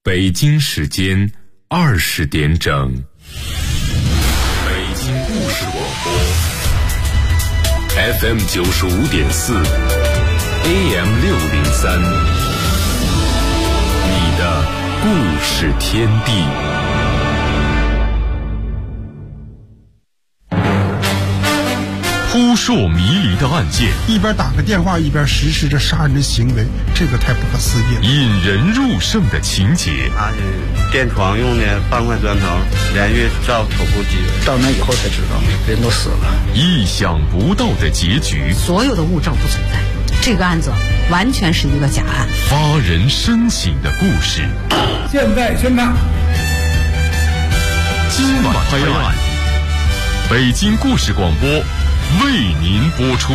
北京时间20点整，北京故事广播 FM 95.4 AM 603，你的故事天地。扑朔迷离的案件， 一边打个电话一边实施着杀人的行为，这个太不可思议了。 引人入胜的情节， 他是垫床用的半块砖头，连续照头部击人。 到那以后才知道人都死了。 意想不到的结局， 所有的物证不存在，这个案子完全是一个假案。 发人深省的故事， 现在宣判， 今晚拍案，北京故事广播为您播出。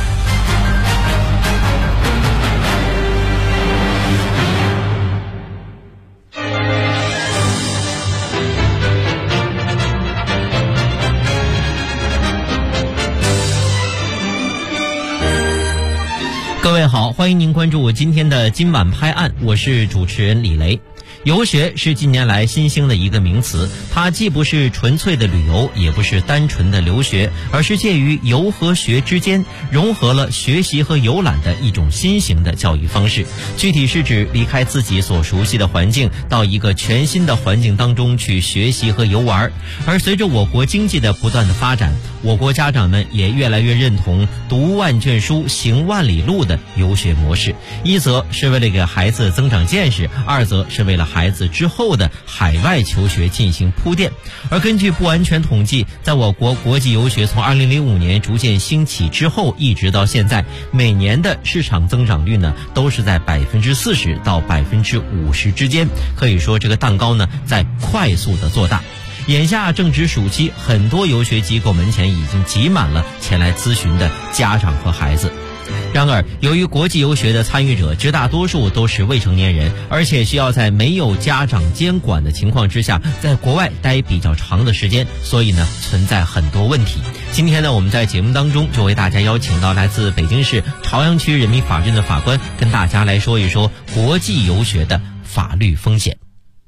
各位好，欢迎您关注我今天的今晚拍案，我是主持人李雷。游学是近年来新兴的一个名词，它既不是纯粹的旅游，也不是单纯的留学，而是介于游和学之间，融合了学习和游览的一种新型的教育方式。具体是指离开自己所熟悉的环境，到一个全新的环境当中去学习和游玩。而随着我国经济的不断的发展，我国家长们也越来越认同读万卷书行万里路的游学模式，一则是为了给孩子增长见识，二则是为了孩子之后的海外求学进行铺垫。而根据不完全统计，在我国国际游学从2005年逐渐兴起之后，一直到现在，每年的市场增长率呢都是在40%到50%之间，可以说这个蛋糕呢在快速的做大。眼下正值暑期，很多游学机构门前已经挤满了前来咨询的家长和孩子。然而，由于国际游学的参与者绝大多数都是未成年人，而且需要在没有家长监管的情况之下，在国外待比较长的时间，所以呢，存在很多问题。今天呢，我们在节目当中就为大家邀请到来自北京市朝阳区人民法院的法官，跟大家来说一说国际游学的法律风险。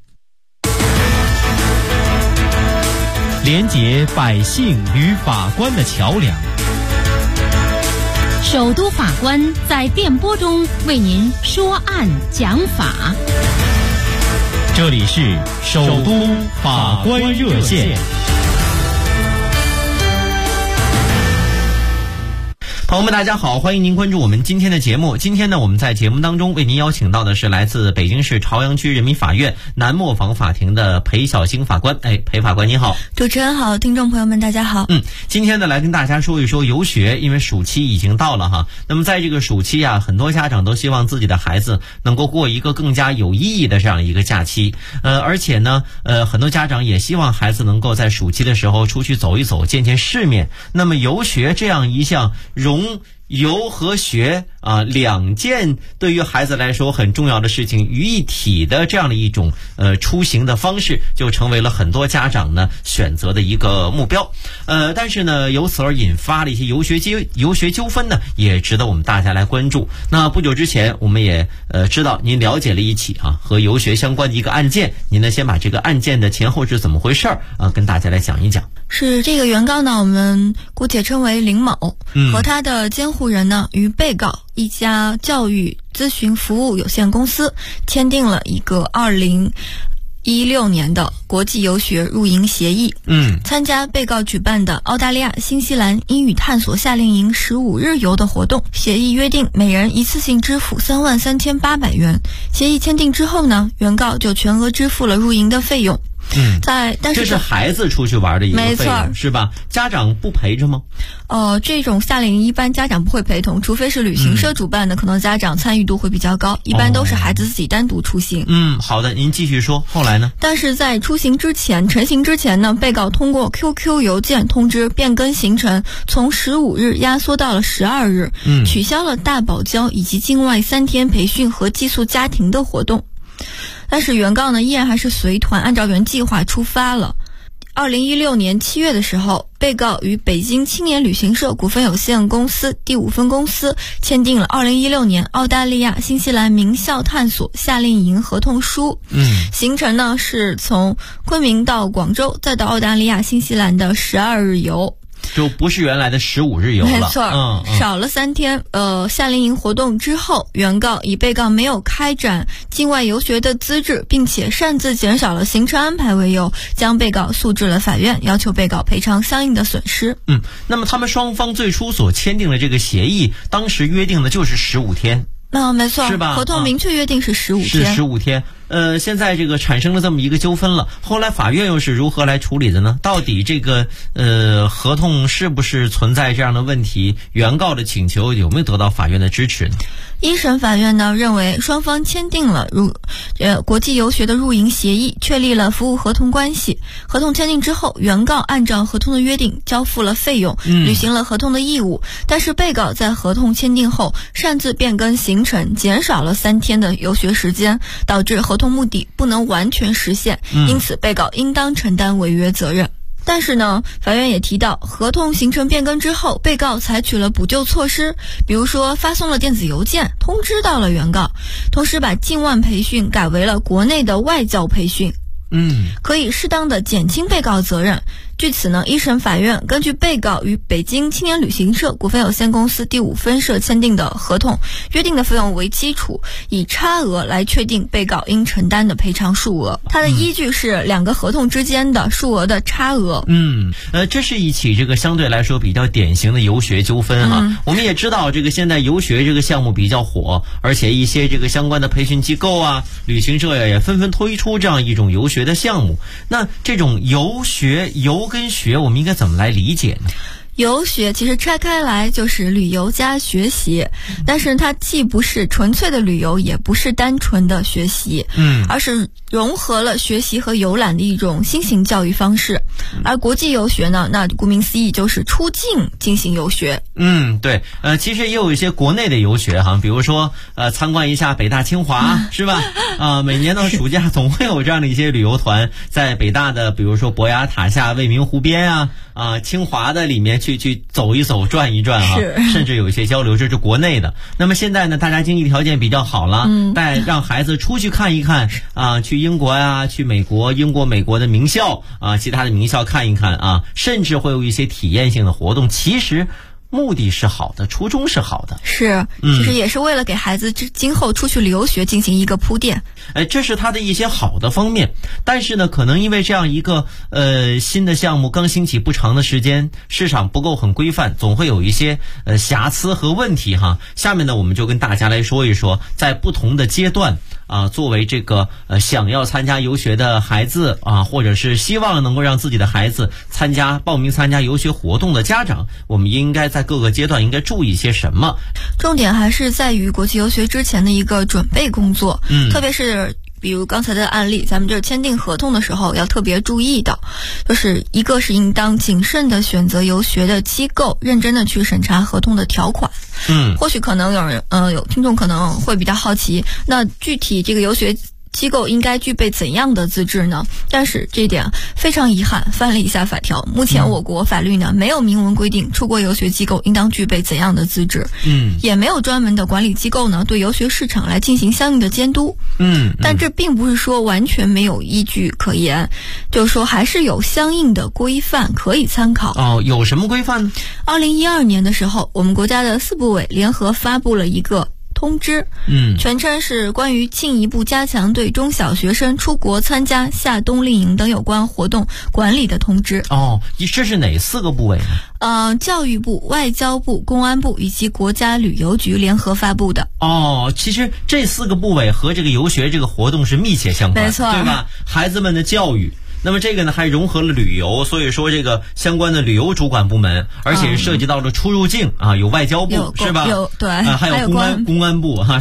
连结百姓与法官的桥梁。 首都法官在电波中为您说案讲法。 这里是首都法官热线。朋友们大家好，欢迎您关注我们今天的节目。今天呢，我们在节目当中为您邀请到的是来自北京市朝阳区人民法院南磨坊法庭的裴小星法官。裴法官您好。 主持人好，听众朋友们大家好。 今天呢来跟大家说一说游学，因为暑期已经到了哈。那么在这个暑期啊，很多家长都希望自己的孩子能够过一个更加有意义的这样一个假期。而且呢，很多家长也希望孩子能够在暑期的时候出去走一走，见见世面。那么游学这样一项游和学两件对于孩子来说很重要的事情于一体的这样的一种出行的方式，就成为了很多家长呢选择的一个目标。但是呢，由此而引发的一些游学纠纷呢，也值得我们大家来关注。那不久之前，我们也知道您了解了一起和游学相关的一个案件，您呢先把这个案件的前后是怎么回事跟大家来讲一讲。 是这个原告呢，我们姑且称为林某，和他的监护人呢与被告一家教育咨询服务有限公司签订了一个2016年的国际游学入营协议。参加被告举办的澳大利亚、新西兰英语探索夏令营15日游的活动，协议约定每人一次性支付33800元。协议签订之后呢，原告就全额支付了入营的费用。但是这是孩子出去玩的一个费用，是吧？家长不陪着吗？ 这种夏令营一般家长不会陪同，除非是旅行社主办的，可能家长参与度会比较高，一般都是孩子自己单独出行。 好的，您继续说，后来呢？ 但是在出行之前，成行之前呢，被告通过 QQ 邮件通知变更行程，从15日压缩到了12日，取消了大堡礁以及境外3天培训和寄宿家庭的活动。但是原告呢依然还是随团按照原计划出发了。 2016年7月的时候，被告与北京青年旅行社股份有限公司第5分公司签订了2016年澳大利亚新西兰名校探索夏令营合同书。行程呢是从昆明到广州，再到澳大利亚新西兰的12日游， 就不是原来的15日游了。 没错，少了3天。夏令营活动之后，原告以被告没有开展境外游学的资质，并且擅自减少了行程安排为由，将被告诉至了法院，要求被告赔偿相应的损失。 那么他们双方最初所签订的这个协议，当时约定的就是15天。 没错， 是吧？ 合同明确约定是15天。 是15天。现在这个产生了这么一个纠纷了，后来法院又是如何来处理的呢？到底这个合同是不是存在这样的问题？原告的请求有没有得到法院的支持呢？ 一审法院呢认为，双方签订了国际游学的入营协议，确立了服务合同关系。合同签订之后，原告按照合同的约定交付了费用，履行了合同的义务。但是被告在合同签订后擅自变更行程，减少了3天的游学时间，导致合同目的不能完全实现，因此被告应当承担违约责任。但是呢，法院也提到，合同行程变更之后，被告采取了补救措施，比如说发送了电子邮件通知到了原告，同时把境外培训改为了国内的外教培训，可以适当的减轻被告责任。据此呢，一审法院根据被告与北京青年旅行社股份有限公司第5分社签订的合同，约定的费用为基础，以差额来确定被告应承担的赔偿数额。它的依据是2个合同之间的数额的差额。 这是一起这个相对来说比较典型的游学纠纷哈。我们也知道，这个现在游学这个项目比较火，而且一些这个相关的培训机构啊、旅行社也纷纷推出这样一种游学的项目。那这种游跟学，我们应该怎么来理解呢？ 游学其实拆开来就是旅游加学习，但是它既不是纯粹的旅游，也不是单纯的学习，而是融合了学习和游览的一种新型教育方式。而国际游学呢，那顾名思义就是出境进行游学。 对，其实也有一些国内的游学哈，比如说参观一下北大清华，是吧？每年的暑假总会有这样的一些旅游团在北大的，比如说博雅塔下、未名湖边清华的里面去走一走、转一转甚至有一些交流，这是国内的。那么现在呢，大家经济条件比较好了，让孩子出去看一看去英国呀、去美国、美国的名校其他的名校看一看甚至会有一些体验性的活动。其实目的是好的，初衷是好的， 是，其实也是为了给孩子今后出去留学进行一个铺垫。 这是他的一些好的方面。但是呢，可能因为这样一个新的项目刚兴起不长的时间，市场不够很规范，总会有一些瑕疵和问题哈。下面呢，我们就跟大家来说一说，在不同的阶段作为这个想要参加游学的孩子或者是希望能够让自己的孩子报名参加游学活动的家长，我们应该在各个阶段应该注意些什么？ 重点还是在于国际游学之前的一个准备工作，特别是比如刚才的案例，咱们这签订合同的时候要特别注意的，就是一个是应当谨慎的选择游学的机构，认真的去审查合同的条款。或许可能有听众可能会比较好奇，那具体这个游学机构应该具备怎样的资质呢？但是这一点非常遗憾，翻了一下法条，目前我国法律呢没有明文规定出国游学机构应当具备怎样的资质，也没有专门的管理机构呢对游学市场来进行相应的监督。但这并不是说完全没有依据可言，就是说还是有相应的规范可以参考。 有什么规范呢 ？2012年的时候，我们国家的4部委联合发布了一个通知，全称是关于进一步加强对中小学生出国参加夏冬令营等有关活动管理的通知。 这是哪4个部委呢？ 教育部、外交部、公安部以及国家旅游局联合发布的。 其实这4个部委和这个游学这个活动是密切相关， 没错， 对吧？孩子们的教育。那么这个呢还融合了旅游，所以说这个相关的旅游主管部门，而且涉及到了出入境有外交部是吧？ 对， 还有公安部是吧？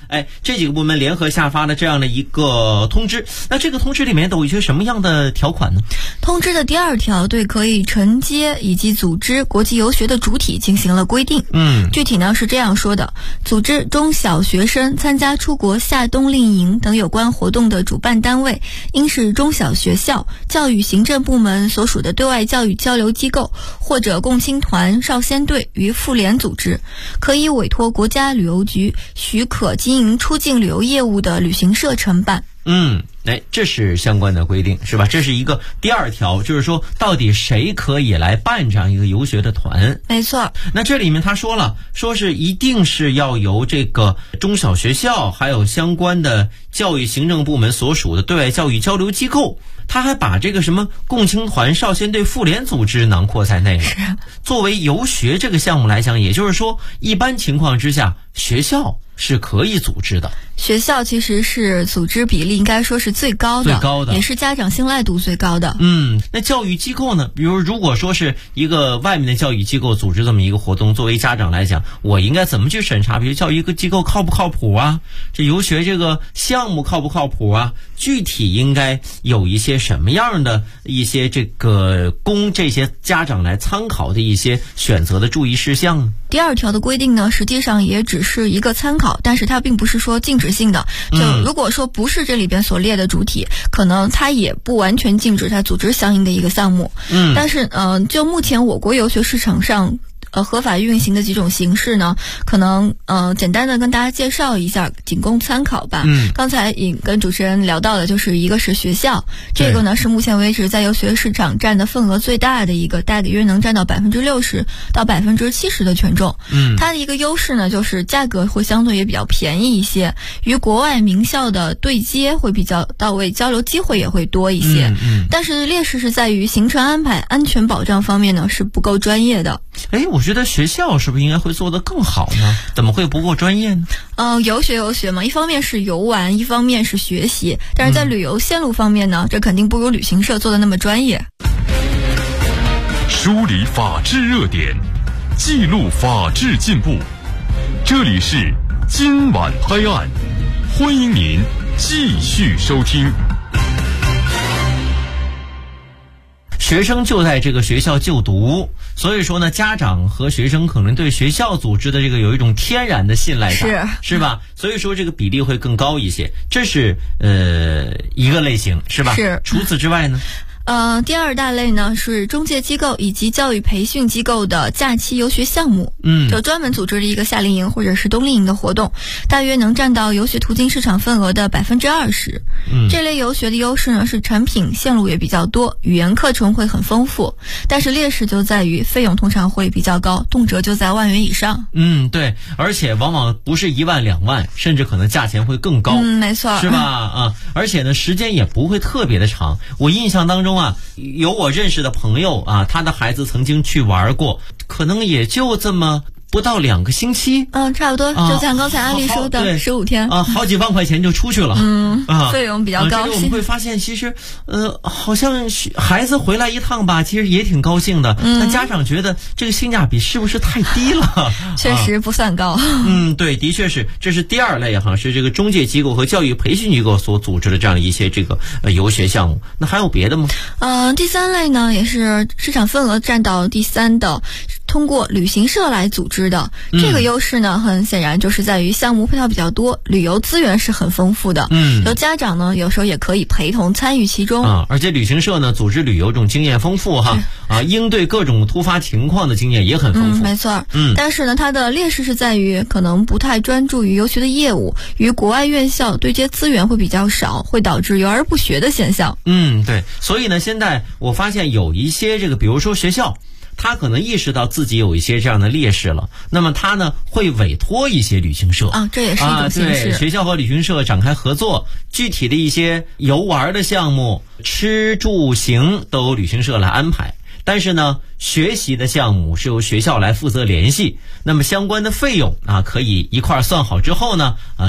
这几个部门联合下发了这样的一个通知。那这个通知里面都有一些什么样的条款呢？ 通知的第2条对可以承接以及组织国际游学的主体进行了规定。具体呢是这样说的：组织中小学生参加出国夏冬令营等有关活动的主办单位，应是中小学校、教育行政部门所属的对外教育交流机构或者共青团、少先队与妇联组织，可以委托国家旅游局许可经营出境旅游业务的旅行社承办。 这是相关的规定，是吧？这是一个第2条，就是说到底谁可以来办这样一个游学的团？ 没错。 那这里面他说了，说是一定是要由这个中小学校还有相关的教育行政部门所属的对外教育交流机构，他还把这个什么共青团、少先队、妇联组织囊括在内了。作为游学这个项目来讲，也就是说一般情况之下学校是可以组织的。 学校其实是组织比例应该说是最高的，也是家长信赖度最高的。 那教育机构呢？比如果说是一个外面的教育机构组织这么一个活动，作为家长来讲，我应该怎么去审查？比如教育一个机构靠不靠谱啊？这游学这个项目靠不靠谱啊？具体应该有一些什么样的一些这个供这些家长来参考的一些选择的注意事项呢？ 第2条的规定呢，实际上也只是一个参考，但是它并不是说禁止性的。就如果说不是这里边所列的主体，可能它也不完全禁止它组织相应的一个项目。但是就目前我国游学市场上合法运行的几种形式呢，可能简单的跟大家介绍一下，仅供参考吧。刚才也跟主持人聊到的，就是一个是学校，这个呢是目前为止在游学市场占的份额最大的一个，大约能占到60%到70%的权重。它的一个优势呢，就是价格会相对也比较便宜一些，与国外名校的对接会比较到位，交流机会也会多一些。但是劣势是在于行程安排、安全保障方面呢是不够专业的。 我觉得学校是不是应该会做得更好呢？怎么会不够专业呢？ 游学嘛，一方面是游玩，一方面是学习，但是在旅游线路方面呢，这肯定不如旅行社做的那么专业。 梳理法治热点，记录法治进步，这里是今晚拍案，欢迎您继续收听。 学生就在这个学校就读，所以说呢，家长和学生可能对学校组织的这个有一种天然的信赖感，是吧？所以说这个比例会更高一些，这是一个类型，是吧？ 是。 除此之外呢？ 第2大类呢是中介机构以及教育培训机构的假期游学项目，就专门组织了一个夏令营或者是冬令营的活动，大约能占到游学途径市场份额的20%。这类游学的优势呢是产品线路也比较多，语言课程会很丰富，但是劣势就在于费用通常会比较高，动辄就在万元以上。 对，而且往往不是1万2万，甚至可能价钱会更高。 没错， 是吧？而且呢，时间也不会特别的长。我印象当中有我认识的朋友他的孩子曾经去玩过，可能也就这么不到2个星期， 差不多，就像刚才安利说的15天好几万块钱就出去了， 费用比较高。 这个我们会发现，其实好像孩子回来一趟吧，其实也挺高兴的，但家长觉得这个性价比是不是太低了？ 确实不算高。 对，的确是，这是第2类是这个中介机构和教育培训机构所组织的这样一些这个游学项目。那还有别的吗？ 第3类呢，也是市场份额占到第3的，通过旅行社来组织的。这个优势呢，很显然就是在于项目配套比较多，旅游资源是很丰富的。有家长呢，有时候也可以陪同参与其中。 而且旅行社呢，组织旅游这种经验丰富应对各种突发情况的经验也很丰富。 没错。但是呢，它的劣势是在于可能不太专注于游学的业务，与国外院校对接资源会比较少，会导致游而不学的现象。 对。所以呢，现在我发现有一些这个，比如说学校，他可能意识到自己有一些这样的劣势了，那么他呢会委托一些旅行社这也是一种形式。 对，学校和旅行社展开合作，具体的一些游玩的项目、吃住行都由旅行社来安排。但是呢，学习的项目是由学校来负责联系，那么相关的费用可以一块算好之后呢，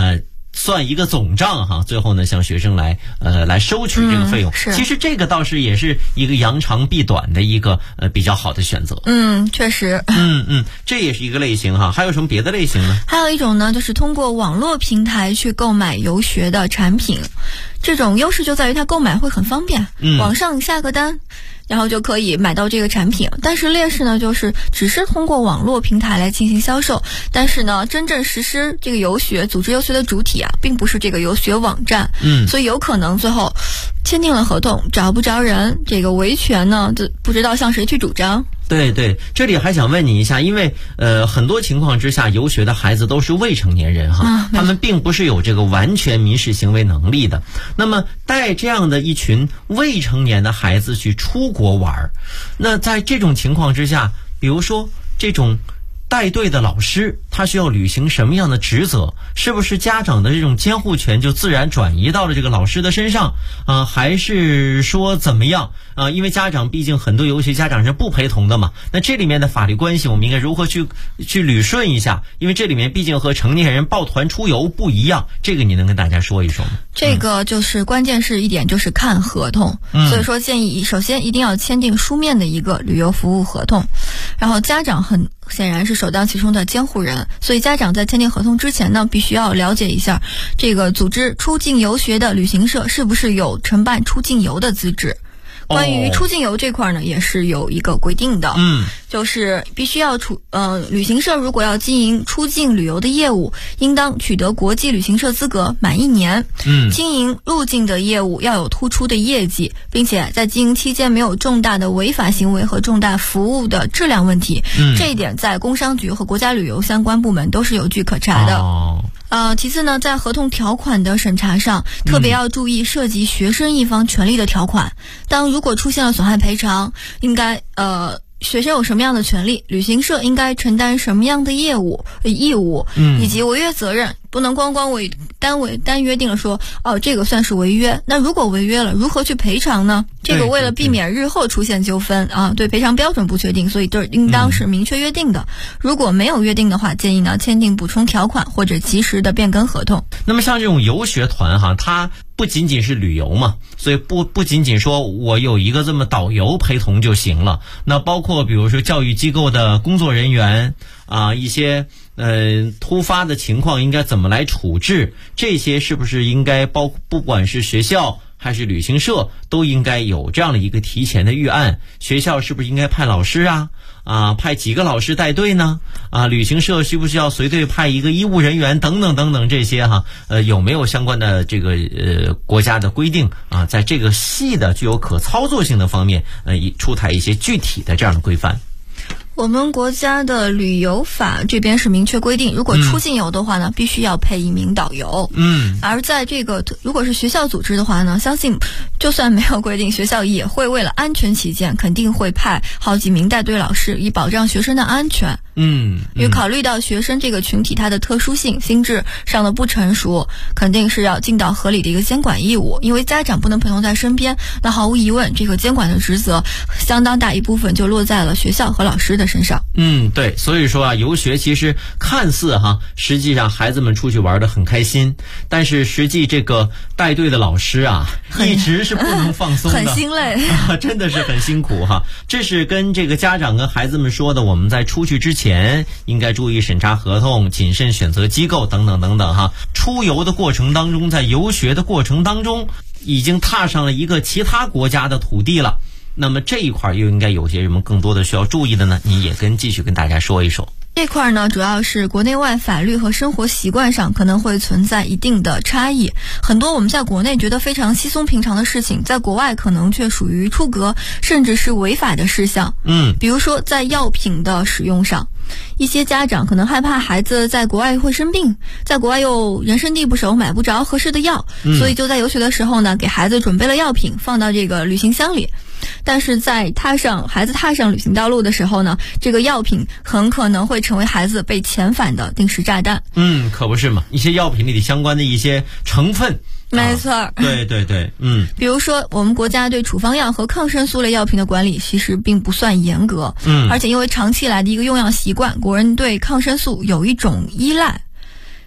算一个总账哈，最后呢向学生来收取这个费用。其实这个倒是也是一个扬长避短的一个比较好的选择。 确实。 这也是一个类型哈。还有什么别的类型呢？ 还有一种呢，就是通过网络平台去购买游学的产品。这种优势就在于它购买会很方便，网上下个单，然后就可以买到这个产品。但是劣势呢，就是只是通过网络平台来进行销售，但是呢，真正实施这个游学、组织游学的主体啊，并不是这个游学网站。所以有可能最后签订了合同找不着人，这个维权呢，就不知道向谁去主张。 对，这里还想问你一下，因为很多情况之下，游学的孩子都是未成年人哈，他们并不是有这个完全民事行为能力的。那么带这样的一群未成年的孩子去出国玩，那在这种情况之下，比如说这种带队的老师他需要履行什么样的职责？是不是家长的这种监护权就自然转移到了这个老师的身上还是说怎么样因为家长毕竟很多游学家长是不陪同的嘛，那这里面的法律关系我们应该如何去捋顺一下？因为这里面毕竟和成年人抱团出游不一样，这个你能跟大家说一说吗？ 这个就是关键是一点，就是看合同。所以说建议首先一定要签订书面的一个旅游服务合同，然后家长很显然是首当其冲的监护人，所以家长在签订合同之前呢，必须要了解一下这个组织出境游学的旅行社是不是有承办出境游的资质。关于出境游这块呢，也是有一个规定的，就是必须要旅行社如果要经营出境旅游的业务，应当取得国际旅行社资格满1年，经营入境的业务要有突出的业绩，并且在经营期间没有重大的违法行为和重大服务的质量问题，这一点在工商局和国家旅游相关部门都是有据可查的。其次呢，在合同条款的审查上，特别要注意涉及学生一方权利的条款。如果出现了损害赔偿，应该学生有什么样的权利，旅行社应该承担什么样的义务，以及违约责任。不能光单约定了说这个算是违约，那如果违约了如何去赔偿呢？这个为了避免日后出现纠纷对赔偿标准不确定，所以这应当是明确约定的。如果没有约定的话，建议呢签订补充条款或者及时的变更合同。 那么像这种游学团它不仅仅是旅游嘛，所以不仅仅说我有一个这么导游陪同就行了，那包括比如说教育机构的工作人员一些突发的情况应该怎么来处置，这些是不是应该不管是学校还是旅行社都应该有这样的一个提前的预案？学校是不是应该派老师派几个老师带队呢？旅行社需不需要随队派一个医务人员等等等等，这些有没有相关的这个国家的规定在这个细的具有可操作性的方面出台一些具体的这样的规范？ 我们国家的旅游法这边是明确规定，如果出境游的话呢，必须要配1名导游。而在这个如果是学校组织的话呢，相信就算没有规定，学校也会为了安全起见，肯定会派好几名带队老师，以保障学生的安全。因为考虑到学生这个群体它的特殊性，心智上的不成熟，肯定是要尽到合理的一个监管义务。因为家长不能陪同在身边，那毫无疑问，这个监管的职责相当大一部分就落在了学校和老师的身上。 对，所以说游学其实看似实际上孩子们出去玩得很开心，但是实际这个带队的老师一直是不能放松的， 很心累真的是很辛苦这是跟这个家长跟孩子们说的，我们在出去之前应该注意审查合同，谨慎选择机构等等等等出游的过程当中，在游学的过程当中已经踏上了一个其他国家的土地了，那么这一块又应该有些什么更多的需要注意的呢？你也继续跟大家说一说。 这块呢，主要是国内外法律和生活习惯上可能会存在一定的差异，很多我们在国内觉得非常稀松平常的事情，在国外可能却属于出格甚至是违法的事项。比如说在药品的使用上，一些家长可能害怕孩子在国外会生病，在国外又人生地不熟，买不着合适的药，所以就在游学的时候呢，给孩子准备了药品放到这个旅行箱里。但是在孩子踏上旅行道路的时候呢，这个药品很可能会成为孩子被遣返的定时炸弹。 可不是嘛，一些药品里相关的一些成分。 没错， 对， 比如说我们国家对处方药和抗生素类药品的管理其实并不算严格，而且因为长期以来的一个用药习惯，国人对抗生素有一种依赖。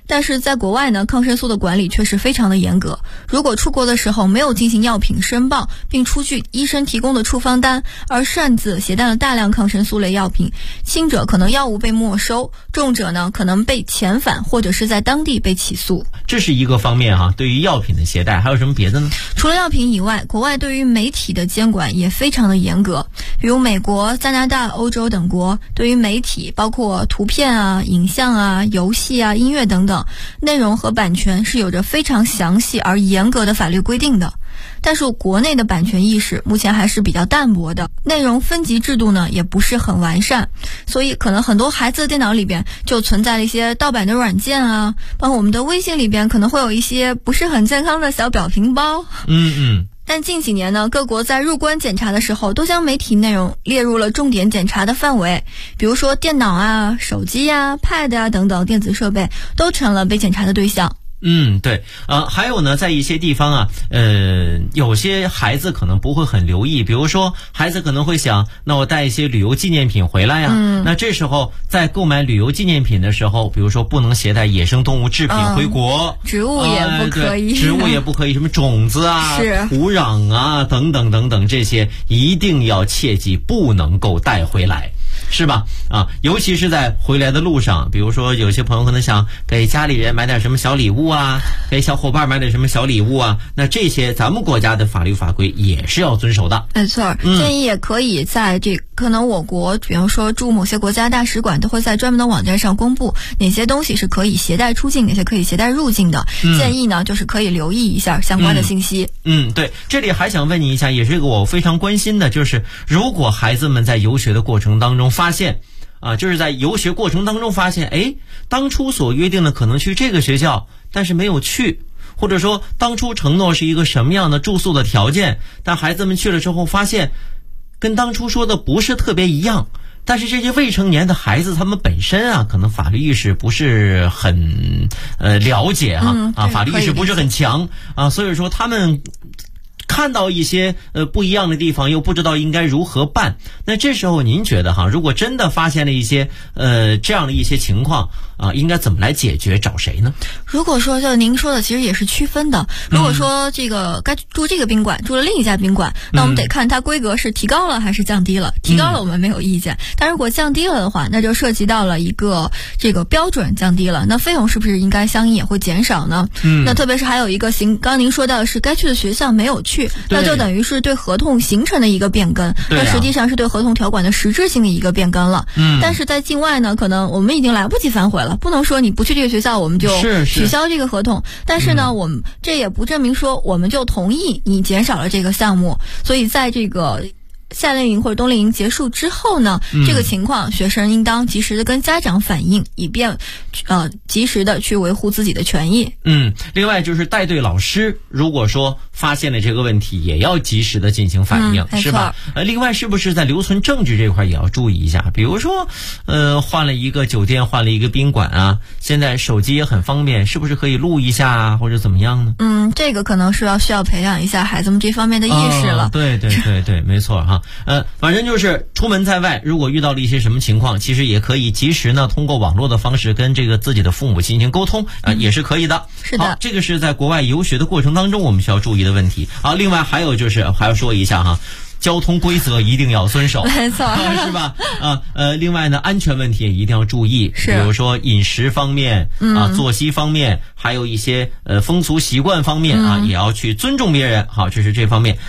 但是在国外呢，抗生素的管理却是非常的严格。如果出国的时候没有进行药品申报，并出具医生提供的处方单，而擅自携带了大量抗生素类药品，轻者可能药物被没收，重者呢可能被遣返或者是在当地被起诉。 这是一个方面哈，对于药品的携带，还有什么别的呢？ 除了药品以外，国外对于媒体的监管也非常的严格，比如美国、加拿大、欧洲等国对于媒体，包括图片啊、影像啊、游戏啊、音乐等等，内容和版权是有着非常详细而严格的法律规定的。但是国内的版权意识目前还是比较淡薄的，内容分级制度呢也不是很完善，所以可能很多孩子的电脑里边就存在了一些盗版的软件啊，包括我们的微信里边可能会有一些不是很健康的小表情包。但近几年呢，各国在入关检查的时候都将媒体内容列入了重点检查的范围，比如说电脑啊、手机啊、Pad 啊等等电子设备都成了被检查的对象。 对，还有呢，在一些地方啊，有些孩子可能不会很留意，比如说孩子可能会想，那我带一些旅游纪念品回来呀，那这时候在购买旅游纪念品的时候，比如说不能携带野生动物制品回国， 植物也不可以， 植物也不可以，什么种子啊、土壤啊等等等等，这些一定要切记不能够带回来。是吧？尤其是在回来的路上，比如说有些朋友可能想给家里人买点什么小礼物啊，给小伙伴买点什么小礼物啊，那这些咱们国家的法律法规也是要遵守的。 没错，建议也可以在可能我国，比方说驻某些国家大使馆都会在专门的网站上公布哪些东西是可以携带出境，哪些可以携带入境的。建议呢就是可以留意一下相关的信息。 对，这里还想问你一下，也是个我非常关心的，就是如果孩子们在游学的过程当中发现就是在游学过程当中发现，当初所约定的可能去这个学校，但是没有去，或者说当初承诺是一个什么样的住宿的条件，但孩子们去了之后发现跟当初说的不是特别一样。但是这些未成年的孩子他们本身可能法律意识不是很了解法律意识不是很强所以说他们看到一些不一样的地方，又不知道应该如何办。那这时候您觉得如果真的发现了一些这样的一些情况应该怎么来解决，找谁呢？ 如果说就您说的其实也是区分的，如果说这个该住这个宾馆住了另一家宾馆，那我们得看它规格是提高了还是降低了。提高了我们没有意见，但如果降低了的话，那就涉及到了一个这个标准降低了，那费用是不是应该相应也会减少呢？那特别是还有一个刚您说到的是该去的学校没有去，那就等于是对合同形成的一个变更，那实际上是对合同条款的实质性的一个变更了。但是在境外呢，可能我们已经来不及反悔了，不能说你不去这个学校我们就取消这个合同。但是呢，我们这也不证明说我们就同意你减少了这个项目。所以在这个夏令营或者冬令营结束之后呢，这个情况学生应当及时的跟家长反映，以便及时的去维护自己的权益。 另外就是带队老师如果说发现了这个问题，也要及时的进行反应，是吧？另外是不是在留存证据这块也要注意一下？比如说换了一个酒店，换了一个宾馆现在手机也很方便，是不是可以录一下或者怎么样呢？ 这个可能是需要培养一下孩子们这方面的意识了。 对，没错反正就是出门在外，如果遇到了一些什么情况，其实也可以及时呢通过网络的方式跟这个自己的父母进行沟通也是可以的。 是的， 这个是在国外游学的过程当中我们需要注意的问题另外还有就是还要说一下交通规则一定要遵守， 没错， 是吧？另外呢，安全问题也一定要注意，比如说饮食方面作息方面，还有一些风俗习惯方面也要去尊重别人。好，这是这方面。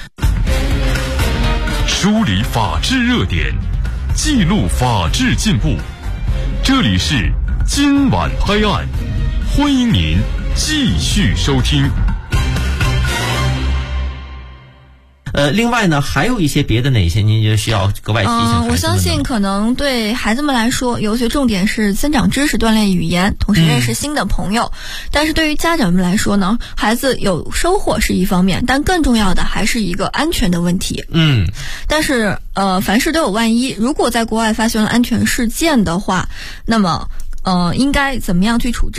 梳理法治热点，记录法治进步。这里是今晚拍案，欢迎您继续收听。 另外呢，还有一些别的哪些您就需要格外提醒孩子们？ 我相信可能对孩子们来说，游学重点是增长知识、锻炼语言，同时认识新的朋友。但是对于家长们来说呢，孩子有收获是一方面，但更重要的还是一个安全的问题。但是凡事都有万一，如果在国外发生了安全事件的话，那么应该怎么样去处置？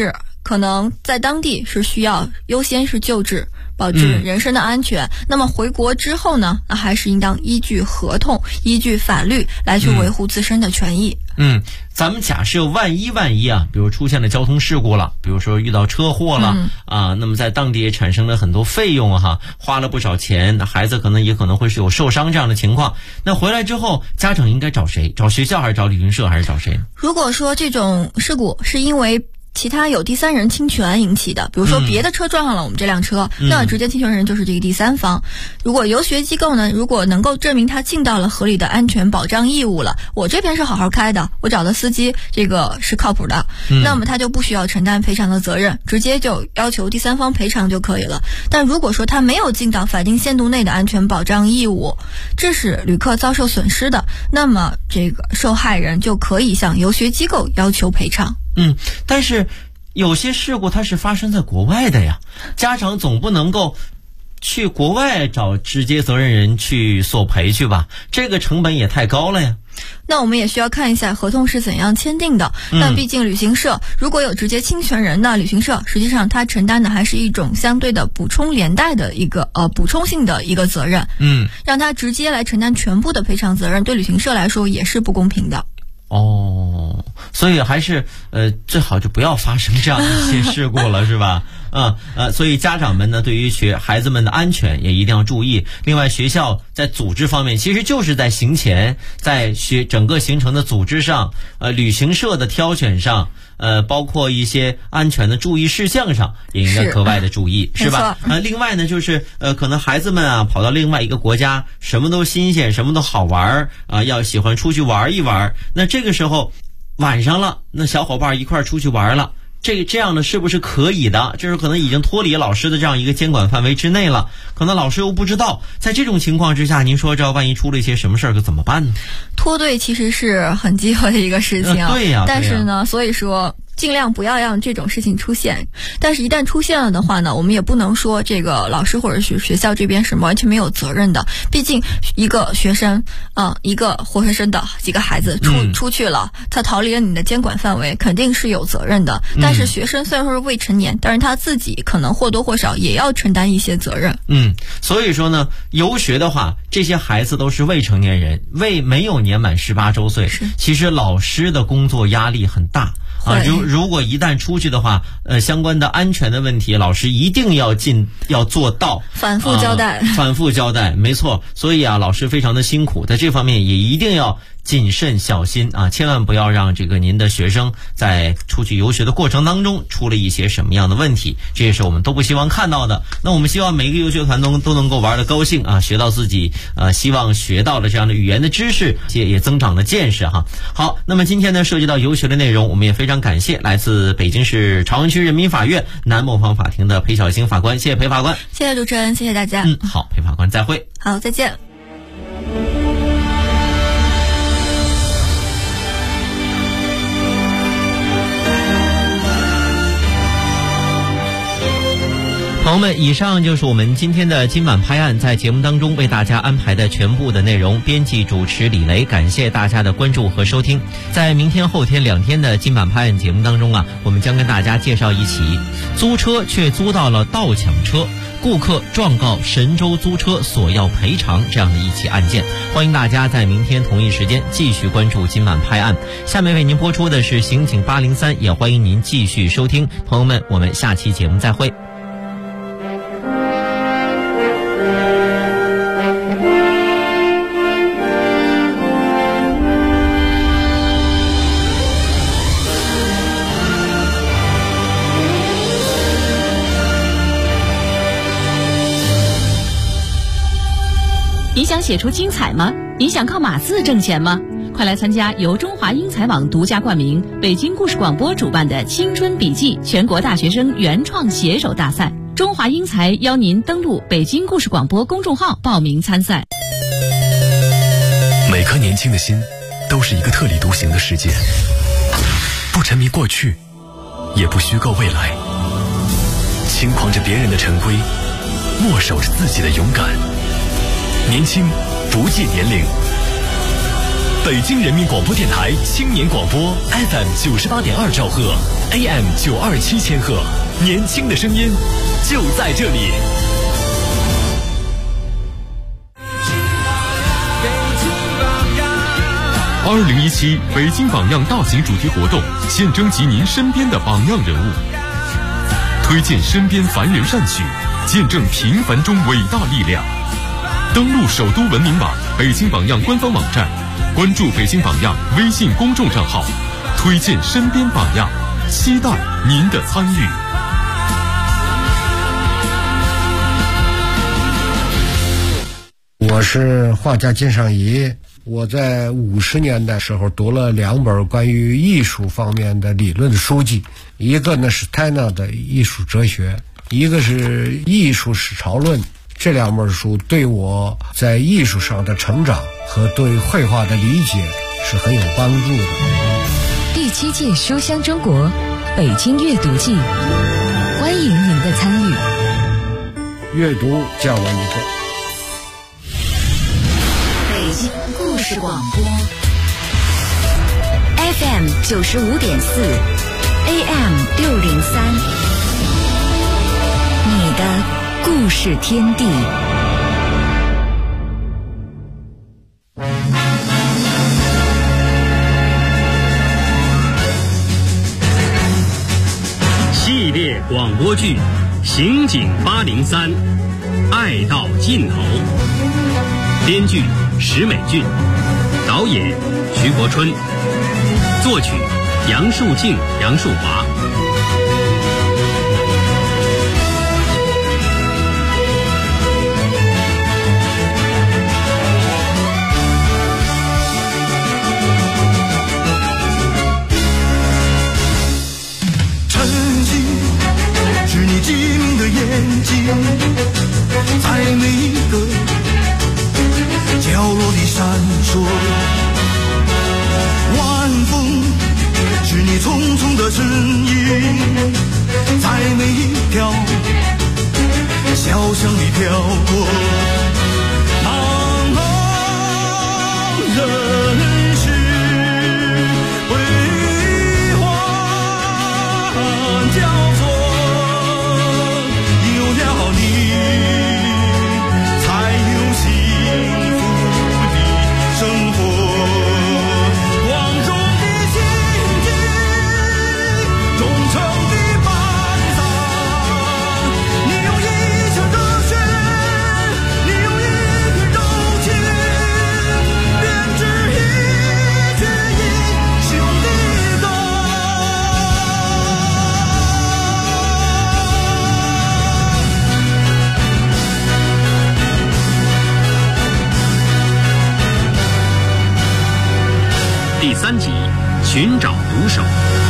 可能在当地是需要优先是救治，保证人身的安全。那么回国之后呢，那还是应当依据合同、依据法律来去维护自身的权益。 咱们假设万一啊，比如出现了交通事故了，比如说遇到车祸了那么在当地也产生了很多费用花了不少钱，那孩子也可能会是有受伤这样的情况。那回来之后，家长应该找谁？找学校还是找旅行社还是找谁？ 如果说这种事故是因为其他有第三人侵权引起的，比如说别的车撞上了我们这辆车，那直接侵权人就是这个第三方。如果游学机构呢，如果能够证明他尽到了合理的安全保障义务了，我这边是好好开的，我找的司机这个是靠谱的，那么他就不需要承担赔偿的责任，直接就要求第三方赔偿就可以了。但如果说他没有尽到法定限度内的安全保障义务，致使旅客遭受损失的，那么这个受害人就可以向游学机构要求赔偿。 但是有些事故它是发生在国外的呀，家长总不能够去国外找直接责任人去索赔去吧，这个成本也太高了呀。 那我们也需要看一下合同是怎样签订的。但毕竟旅行社如果有直接侵权人的旅行社，实际上它承担的还是一种相对的补充连带的一个补充性的一个责任。让他直接来承担全部的赔偿责任，对旅行社来说也是不公平的。 所以还是最好就不要发生这样一些事故了，是吧？所以家长们呢，对于孩子们的安全也一定要注意。另外，学校在组织方面，其实就是在行前，在整个行程的组织上，旅行社的挑选上，包括一些安全的注意事项上，也应该格外的注意，是吧？另外呢，就是可能孩子们跑到另外一个国家，什么都新鲜，什么都好玩要喜欢出去玩一玩。那这个时候晚上了，那小伙伴一块出去玩了，这样的是不是可以的？就是可能已经脱离老师的这样一个监管范围之内了，可能老师又不知道。在这种情况之下，您说这万一出了一些什么事儿，可怎么办呢？ 脱队其实是很忌讳的一个事情对呀。 但是呢，所以说尽量不要让这种事情出现。但是一旦出现了的话呢，我们也不能说这个老师或者是学校这边是完全没有责任的。毕竟一个学生一个活生生的几个孩子出去了，他逃离了你的监管范围，肯定是有责任的。但是学生虽然说是未成年，但是他自己可能或多或少也要承担一些责任。 所以说呢，游学的话，这些孩子都是未成年人，没有年满18周岁，其实老师的工作压力很大。如果一旦出去的话，相关的安全的问题，老师一定要做到， 反复交代， 没错。所以老师非常的辛苦，在这方面也一定要谨慎小心千万不要让这个您的学生在出去游学的过程当中出了一些什么样的问题，这也是我们都不希望看到的。那我们希望每一个游学团都能够玩得高兴学到自己希望学到的这样的语言的知识，也增长了见识好，那么今天呢，涉及到游学的内容，我们也非常感谢来自北京市朝阳区人民法院南磨坊法庭的裴晓星法官，谢谢裴法官。 谢谢主持人，谢谢大家。 好，裴法官再会。 好，再见。 朋友们，以上就是我们今天的今晚拍案，在节目当中为大家安排的全部的内容。编辑主持李雷，感谢大家的关注和收听。在明天后天2天的今晚拍案节目当中我们将跟大家介绍一起租车却租到了盗抢车，顾客状告神州租车索要赔偿这样的一起案件。欢迎大家在明天同一时间继续关注今晚拍案。下面为您播出的是刑警803，也欢迎您继续收听。朋友们，我们下期节目再会。 你想写出精彩吗？你想靠码字挣钱吗？快来参加由中华英才网独家冠名、北京故事广播主办的青春笔记全国大学生原创写手大赛。中华英才邀您登录北京故事广播公众号报名参赛。 每颗年轻的心都是一个特立独行的世界，不沉迷过去，也不虚构未来，轻狂着别人的陈规，默守着自己的勇敢。年轻不计年龄。北京人民广播电台青年广播 FM 98.2兆赫， AM927千赫，年轻的声音就在这里。 2017北京榜样大型主题活动，现征集您身边的榜样人物，推荐身边凡人善举，见证平凡中伟大力量。登录首都文明网、北京榜样官方网站，关注北京榜样微信公众账号，推荐身边榜样，期待您的参与。 我是画家金尚仪，我在50年代时候读了2本关于艺术方面的理论的书籍，一个呢是 Tanner 的艺术哲学，一个是艺术史潮论。这2本书对我在艺术上的成长和对绘画的理解是很有帮助的。 第7届书香中国北京阅读季，欢迎您的参与。 阅读叫完一个。 北京故事广播 FM 95.4 AM 603，你的故事天地。 系列广播剧《刑警803》，爱到尽头。编剧石美俊，导演徐国春，作曲杨树静、杨树华。 机灵的眼睛，在每一个角落里闪烁。晚风是你匆匆的身影，在每一条小巷里飘过。茫茫人世辉煌交错， 第3集，寻找毒手。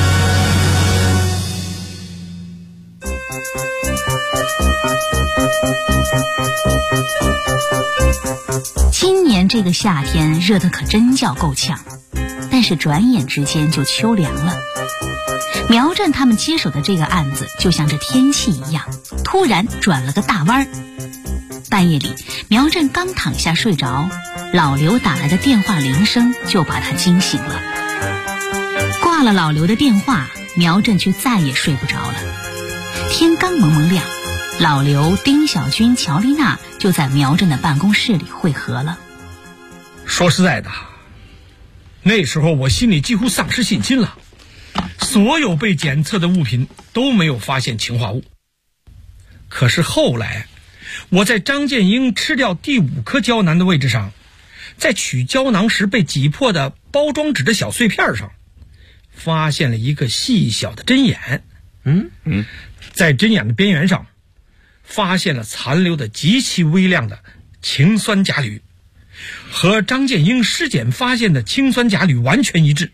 今年这个夏天热得可真叫够呛，但是转眼之间就秋凉了。苗振他们接手的这个案子就像这天气一样，突然转了个大弯儿。半夜里，苗振刚躺下睡着，老刘打来的电话铃声就把他惊醒了。挂了老刘的电话，苗振却再也睡不着了。天刚蒙蒙亮，老刘、丁小军、乔丽娜就在苗振的办公室里会合了。 说实在的，那时候我心里几乎丧失信心了，所有被检测的物品都没有发现氰化物。可是后来我在张建英吃掉第5颗胶囊的位置上，在取胶囊时被挤破的包装纸的小碎片上，发现了一个细小的针眼。在针眼的边缘上发现了残留的极其微量的氰酸钾铝，和张建英尸检发现的氰酸钾铝完全一致。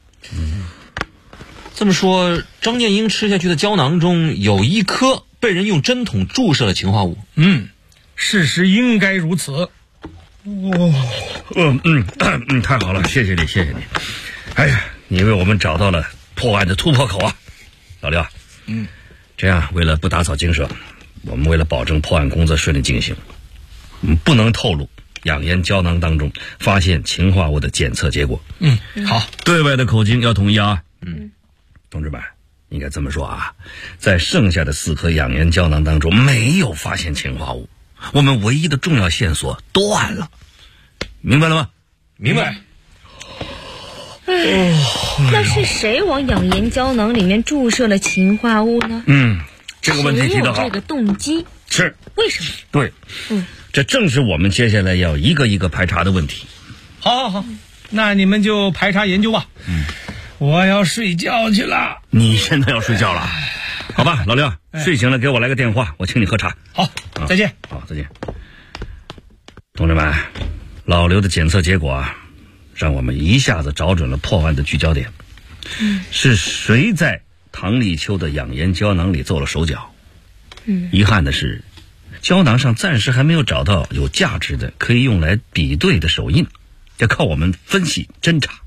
这么说，张建英吃下去的胶囊中有1颗被人用针筒注射了氰化物。 事实应该如此。 太好了，谢谢你。哎呀，你为我们找到了破案的突破口啊，老刘。这样为了不打草惊蛇，我们为了保证破案工作顺利进行，不能透露养烟胶囊当中发现氰化物的检测结果。 好， 对外的口径要统一啊。同志们， 应该这么说啊，在剩下的4颗养颜胶囊当中没有发现氰化物，我们唯一的重要线索断了，明白了吗？ 明白。 那是谁往养颜胶囊里面注射了氰化物呢？ 这个问题提得好。 谁有这个动机？ 是。 为什么？ 对。这正是我们接下来要一个一个排查的问题。 好，那你们就排查研究吧。我要睡觉去了。 你现在要睡觉了？好吧，老刘，睡醒了给我来个电话，我请你喝茶。 好，再见。 好，再见。同志们，老刘的检测结果啊，让我们一下子找准了破案的聚焦点。是谁在唐立秋的养颜胶囊里做了手脚？遗憾的是，胶囊上暂时还没有找到有价值的可以用来比对的手印，要靠我们分析侦查。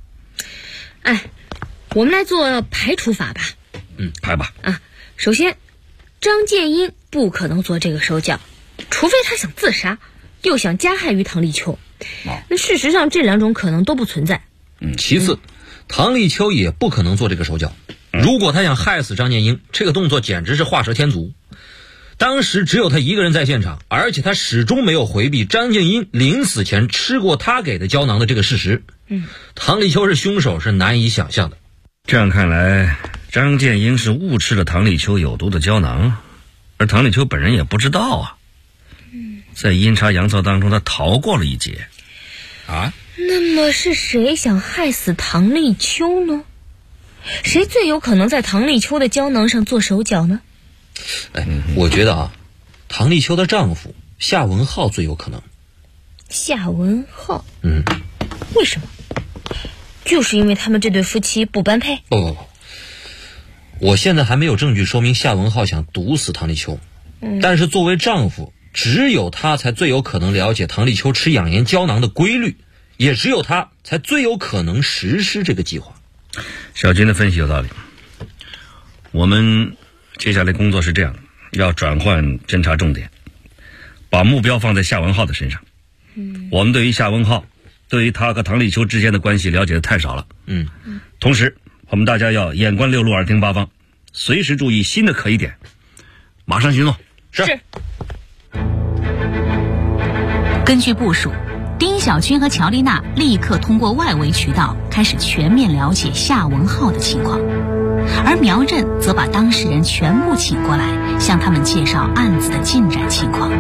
我们来做排除法吧。 排吧。 首先，张建英不可能做这个手脚，除非他想自杀，又想加害于唐立秋。那事实上这2种可能都不存在。 其次，唐立秋也不可能做这个手脚。如果他想害死张建英，这个动作简直是画蛇添足。当时只有他一个人在现场，而且他始终没有回避张建英临死前吃过他给的胶囊的这个事实。唐立秋是凶手是难以想象的。 这样看来，张建英是误吃了唐立秋有毒的胶囊，而唐立秋本人也不知道啊。在阴差阳错当中，他逃过了一劫。 那么是谁想害死唐立秋呢？谁最有可能在唐立秋的胶囊上做手脚呢？ 我觉得唐立秋的丈夫夏文浩最有可能。 夏文浩？为什么？就是因为他们这对夫妻不般配？ 不，我现在还没有证据说明夏文浩想毒死唐立秋。但是作为丈夫，只有他才最有可能了解唐立秋吃养颜胶囊的规律，也只有他才最有可能实施这个计划。 小军的分析有道理。我们接下来工作是这样的，要转换侦查重点，把目标放在夏文浩的身上。我们对于夏文浩，对于他和唐立秋之间的关系了解的太少了。同时我们大家要眼观六路，耳听八方，随时注意新的可疑点，马上行动。 是。 根据部署，丁小军和乔丽娜立刻通过外围渠道开始全面了解夏文浩的情况，而苗振则把当事人全部请过来，向他们介绍案子的进展情况。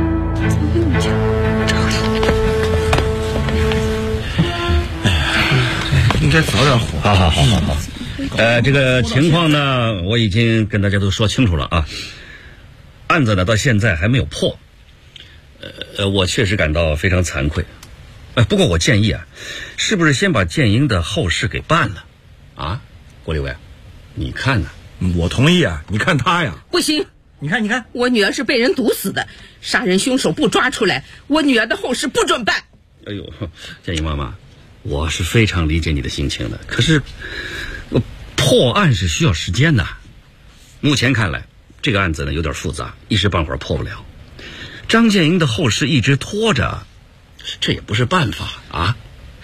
应该早点火。好。这个情况呢，我已经跟大家都说清楚了啊。案子呢到现在还没有破，我确实感到非常惭愧。不过我建议啊，是不是先把建英的后事给办了？郭立伟，你看呢？ 我同意啊，你看他呀。 不行， 你看， 我女儿是被人毒死的，杀人凶手不抓出来，我女儿的后事不准办。 哎呦，建英妈妈，我是非常理解你的心情的，可是破案是需要时间的。目前看来，这个案子呢有点复杂，一时半会儿破不了。张建英的后事一直拖着，这也不是办法啊。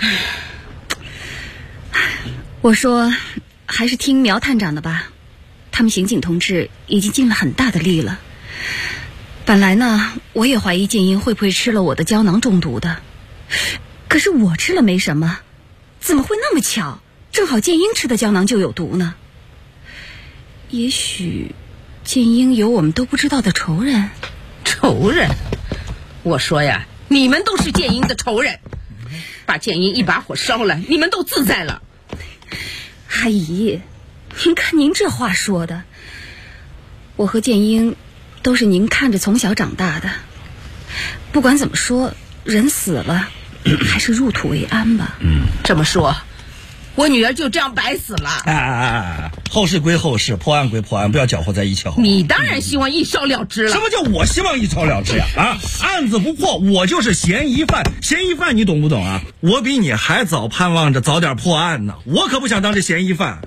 我说，还是听苗探长的吧，他们刑警同志已经尽了很大的力了。本来呢，我也怀疑建英会不会吃了我的胶囊中毒的，可是我吃了没什么，怎么会那么巧，正好建英吃的胶囊就有毒呢？也许建英有我们都不知道的仇人。 仇人？我说呀，你们都是建英的仇人，把建英一把火烧了，你们都自在了。 阿姨，您看您这话说的，我和建英都是您看着从小长大的，不管怎么说，人死了还是入土为安吧。 这么说，我女儿就这样白死了。 后事归后事，破案归破案，不要搅和在一起好。 你当然希望一烧了之了。 什么叫我希望一烧了之呀？案子不破，我就是嫌疑犯。嫌疑犯你懂不懂啊？我比你还早盼望着早点破案呢，我可不想当这嫌疑犯。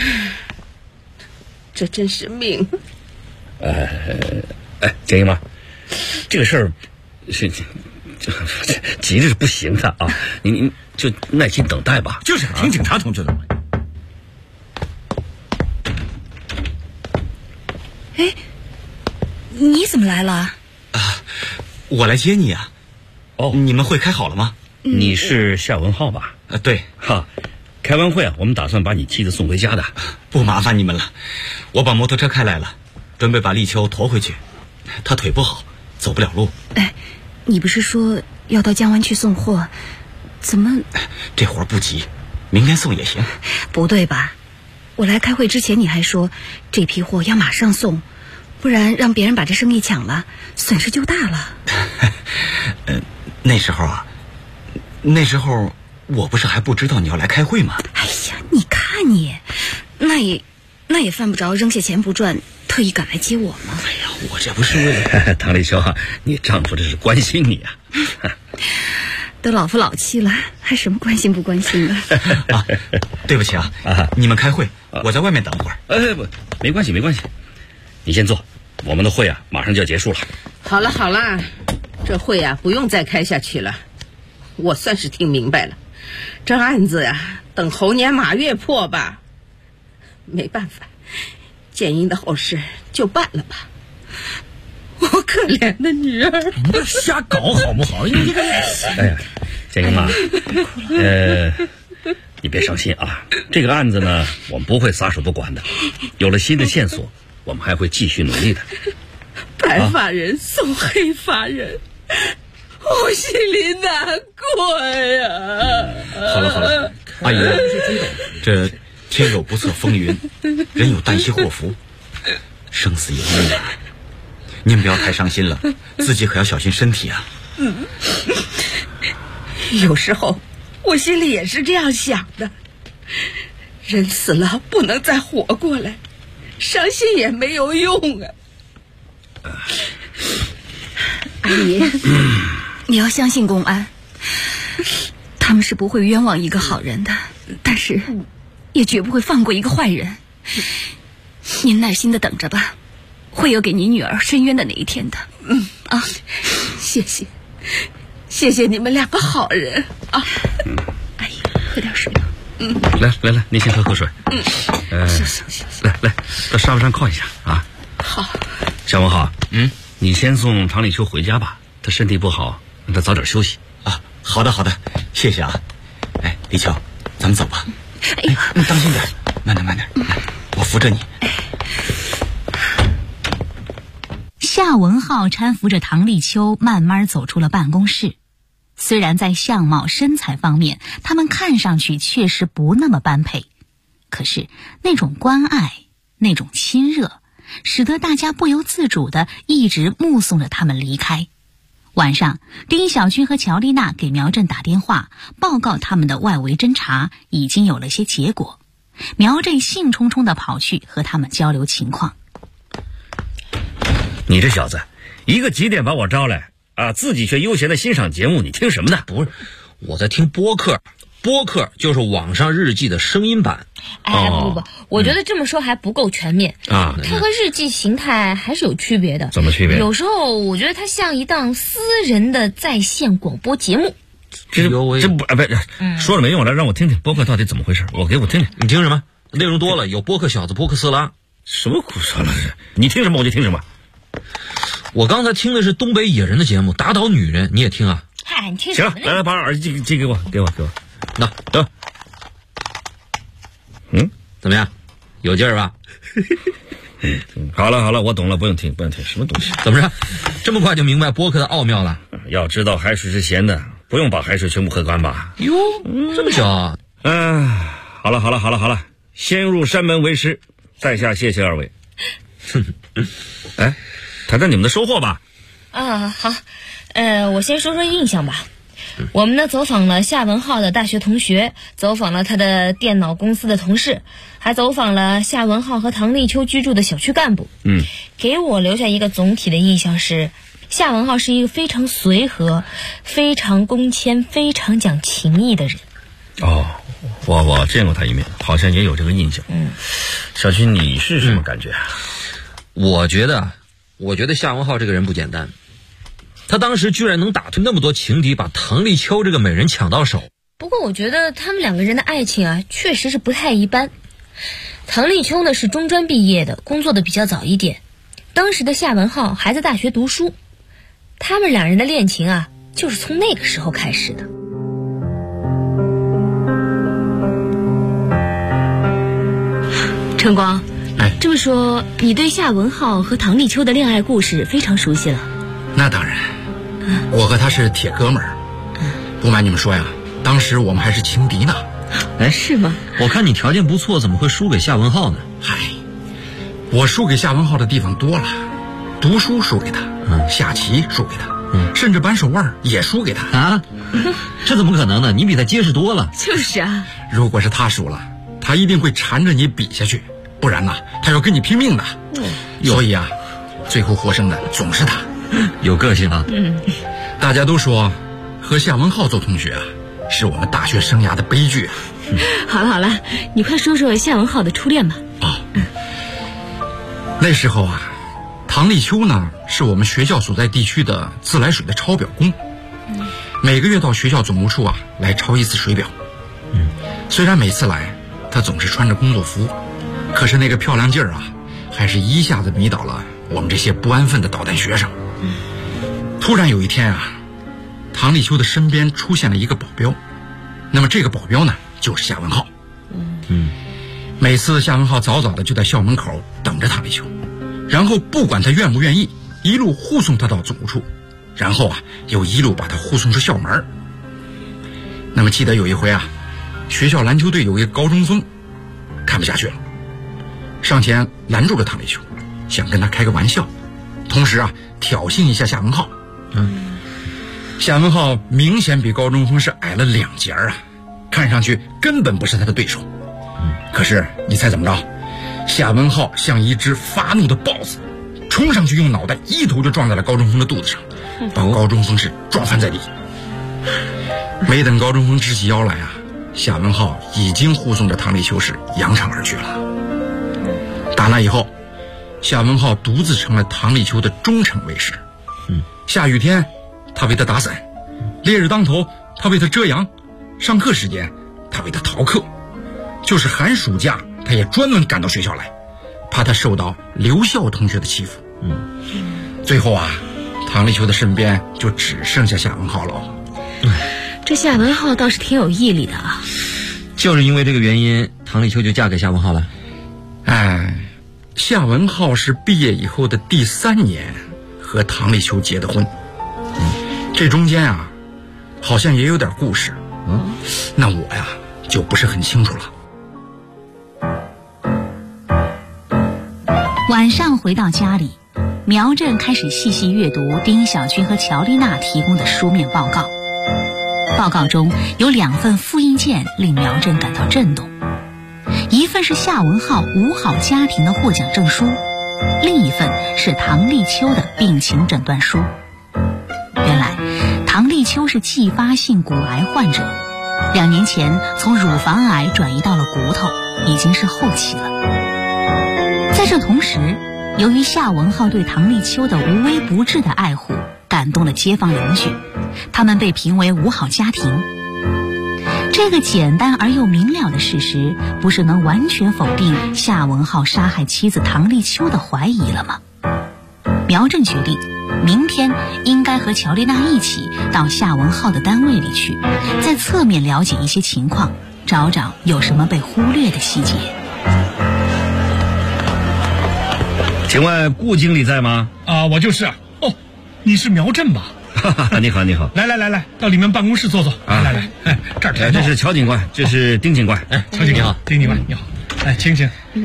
这真是命。 建英妈，这个事儿是急着是不行的啊，您就耐心等待吧。 就是听警察同志的。 你怎么来了？ 我来接你啊。 哦， 你们会开好了吗？ 你是夏文浩吧？ 对。 哈，开完会啊，我们打算把你妻子送回家的。 不麻烦你们了，我把摩托车开来了，准备把立秋驮回去。他腿不好，走不了路。 哎，你不是说要到江湾去送货？怎么？ 这活不急，明天送也行。 不对吧？我来开会之前你还说这批货要马上送，不然让别人把这生意抢了，损失就大了。 那时候我不是还不知道你要来开会吗？ 哎呀，你看你，那也犯不着扔下钱不赚，特意赶来接我吗？ 哎呀，我这不是为了唐立秋啊，你丈夫这是关心你啊。 都老夫老妻了，还什么关心不关心的？ 啊，对不起啊，你们开会，我在外面等会儿。 不，没关系，你先坐，我们的会啊马上就要结束了。 好了，这会啊不用再开下去了，我算是听明白了，这案子呀等猴年马月破吧。没办法，建英的后事就办了吧。我可怜的女儿， 你别瞎搞好不好？你这个，哎呀，建英啊，你别伤心啊。这个案子呢，我们不会撒手不管的。有了新的线索，我们还会继续努力的。 白发人送黑发人，我心里难过呀。 好了，阿姨，这天有不测风云，人有旦夕祸福，生死有命啊。您不要太伤心了，自己可要小心身体啊。 有时候我心里也是这样想的，人死了不能再活过来，伤心也没有用啊。 阿姨，你要相信公安，他们是不会冤枉一个好人的，但是也绝不会放过一个坏人。您耐心的等着吧，会有给您女儿伸冤的那一天的。谢谢你们两个好人啊。阿姨，喝点水吧。 来，您先喝口水。 行。 来，到沙发上靠一下啊。 好。 夏文浩，你先送唐立秋回家吧，他身体不好，让他早点休息啊。好的，谢谢啊。哎，立秋，咱们走吧。 哎， 你当心点，慢点，来，我扶着你。 夏文浩搀扶着唐立秋慢慢走出了办公室。虽然在相貌身材方面他们看上去确实不那么般配，可是那种关爱，那种亲热，使得大家不由自主地一直目送着他们离开。晚上，丁小军和乔丽娜给苗振打电话，报告他们的外围侦查已经有了些结果。苗振兴冲冲地跑去和他们交流情况。 你这小子，一个几点把我招来啊，自己却悠闲的欣赏节目，你听什么呢？ 不是，我在听播客，播客就是网上日记的声音版。 不，我觉得这么说还不够全面啊。 它和日记形态还是有区别的。 怎么区别？ 有时候我觉得它像一档私人的在线广播节目。 这不说了没用了，让我听听播客到底怎么回事，我听听。 你听什么？内容多了，有播客小子、播客斯拉， 什么胡说了？你听什么我就听什么。 我刚才听的是东北野人的节目，打倒女人，你也听啊？ 嗨，你听什么呢？ 行了，来，把耳机给我。 那得。 怎么样？有劲儿吧？ 好了，我懂了，不用听，什么东西？ 怎么着？这么快就明白播客的奥妙了？ 要知道海水是咸的，不用把海水全部喝干吧？ 哟，这么巧啊？ 好了，先入山门为师，在下谢谢二位。哎，谈谈你们的收获吧。 好，我先说说印象吧。我们呢走访了夏文浩的大学同学，走访了他的电脑公司的同事，还走访了夏文浩和唐立秋居住的小区干部。给我留下一个总体的印象是，夏文浩是一个非常随和、非常恭谦、非常讲情义的人。 我见过他一面，好像也有这个印象。小军，你是什么感觉啊？ 我觉得夏文浩这个人不简单，他当时居然能打退那么多情敌，把唐立秋这个美人抢到手。 不过我觉得他们两个人的爱情啊，确实是不太一般。唐立秋呢是中专毕业的，工作的比较早一点， 当时的夏文浩还在大学读书，他们两人的恋情啊，就是从那个时候开始的。晨光，这么说你对夏文浩和唐立秋的恋爱故事非常熟悉了？ 那当然，我和他是铁哥们儿。不瞒你们说呀，当时我们还是情敌呢。 是吗？ 我看你条件不错，怎么会输给夏文浩呢？ 嗨，我输给夏文浩的地方多了，读书输给他，下棋输给他，甚至扳手腕也输给他啊！这怎么可能呢？你比他结实多了。 就是啊， 如果是他输了，他一定会缠着你比下去，不然呢，他要跟你拼命的。所以啊，最后获胜的总是他。 有个性啊。 大家都说和夏文浩做同学啊，是我们大学生涯的悲剧啊。 好了好了，你快说说夏文浩的初恋吧。 那时候啊，唐立秋呢是我们学校所在地区的自来水的抄表工，每个月到学校总务处啊来抄一次水表。虽然每次来他总是穿着工作服，可是那个漂亮劲儿啊，还是一下子迷倒了我们这些不安分的捣蛋学生。突然有一天啊，唐立秋的身边出现了一个保镖，那么这个保镖呢就是夏文浩。每次夏文浩早早的就在校门口等着唐立秋，然后不管他愿不愿意，一路护送他到总务处，然后啊又一路把他护送出校门。那么记得有一回啊，学校篮球队有一个高中锋看不下去了，上前拦住了唐立秋，想跟他开个玩笑，同时啊挑衅一下夏文浩。夏文浩明显比高中锋是矮了2截啊，看上去根本不是他的对手。可是你猜怎么着？夏文浩像一只发怒的豹子，冲上去用脑袋一头就撞在了高中锋的肚子上，把高中锋是撞翻在地。没等高中锋直起腰来啊，夏文浩已经护送着唐立秋是扬长而去了。打那以后，夏文浩独自成了唐立秋的忠诚卫士。下雨天他为他打伞，烈日当头他为他遮阳，上课时间他为他逃课，就是寒暑假他也专门赶到学校来，怕他受到留校同学的欺负。最后啊，唐立秋的身边就只剩下夏文浩了。 这夏文浩倒是挺有毅力的啊。 就是因为这个原因，唐立秋就嫁给夏文浩了。 夏文浩是毕业以后的第3年和唐立秋结的婚。这中间啊好像也有点故事。那我呀就不是很清楚了。 晚上回到家里，苗振开始细细阅读丁小军和乔丽娜提供的书面报告。报告中有2份复印件令苗振感到震动，一份是夏文浩五好家庭的获奖证书，另一份是唐立秋的病情诊断书。原来唐立秋是继发性骨癌患者，2年前从乳房癌转移到了骨头，已经是后期了。在这同时，由于夏文浩对唐立秋的无微不至的爱护，感动了街坊邻居，他们被评为五好家庭。这个简单而又明了的事实，不是能完全否定夏文浩杀害妻子唐立秋的怀疑了吗？苗振决定明天应该和乔丽娜一起到夏文浩的单位里去，在侧面了解一些情况，找找有什么被忽略的细节。 请问顾经理在吗？ 我就是啊。哦，你是苗振吧？ 你好，你好。 来，到里面办公室坐坐。来，这儿这是乔警官，这是丁警官。 乔警官，丁警官你好。请。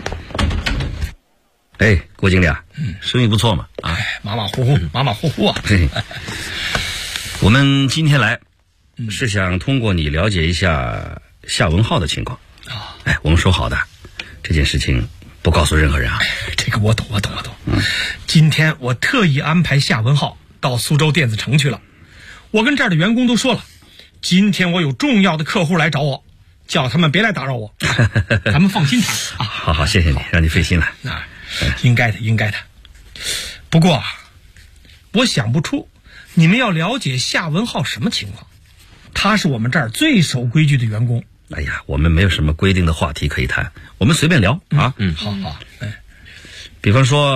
顾经理啊，生意不错嘛。 马马虎虎啊。 我们今天来是想通过你了解一下夏文浩的情况。我们说好的，这件事情不告诉任何人啊。 这个我懂。今天我特意安排夏文浩到苏州电子城去了。我跟这儿的员工都说了，今天我有重要的客户来找我，叫他们别来打扰我，咱们放心谈啊。 好，谢谢你，让你费心了。 应该的。不过我想不出你们要了解夏文浩什么情况。他是我们这儿最守规矩的员工。 我们没有什么规定的话题可以谈，我们随便聊啊。 好。 比方说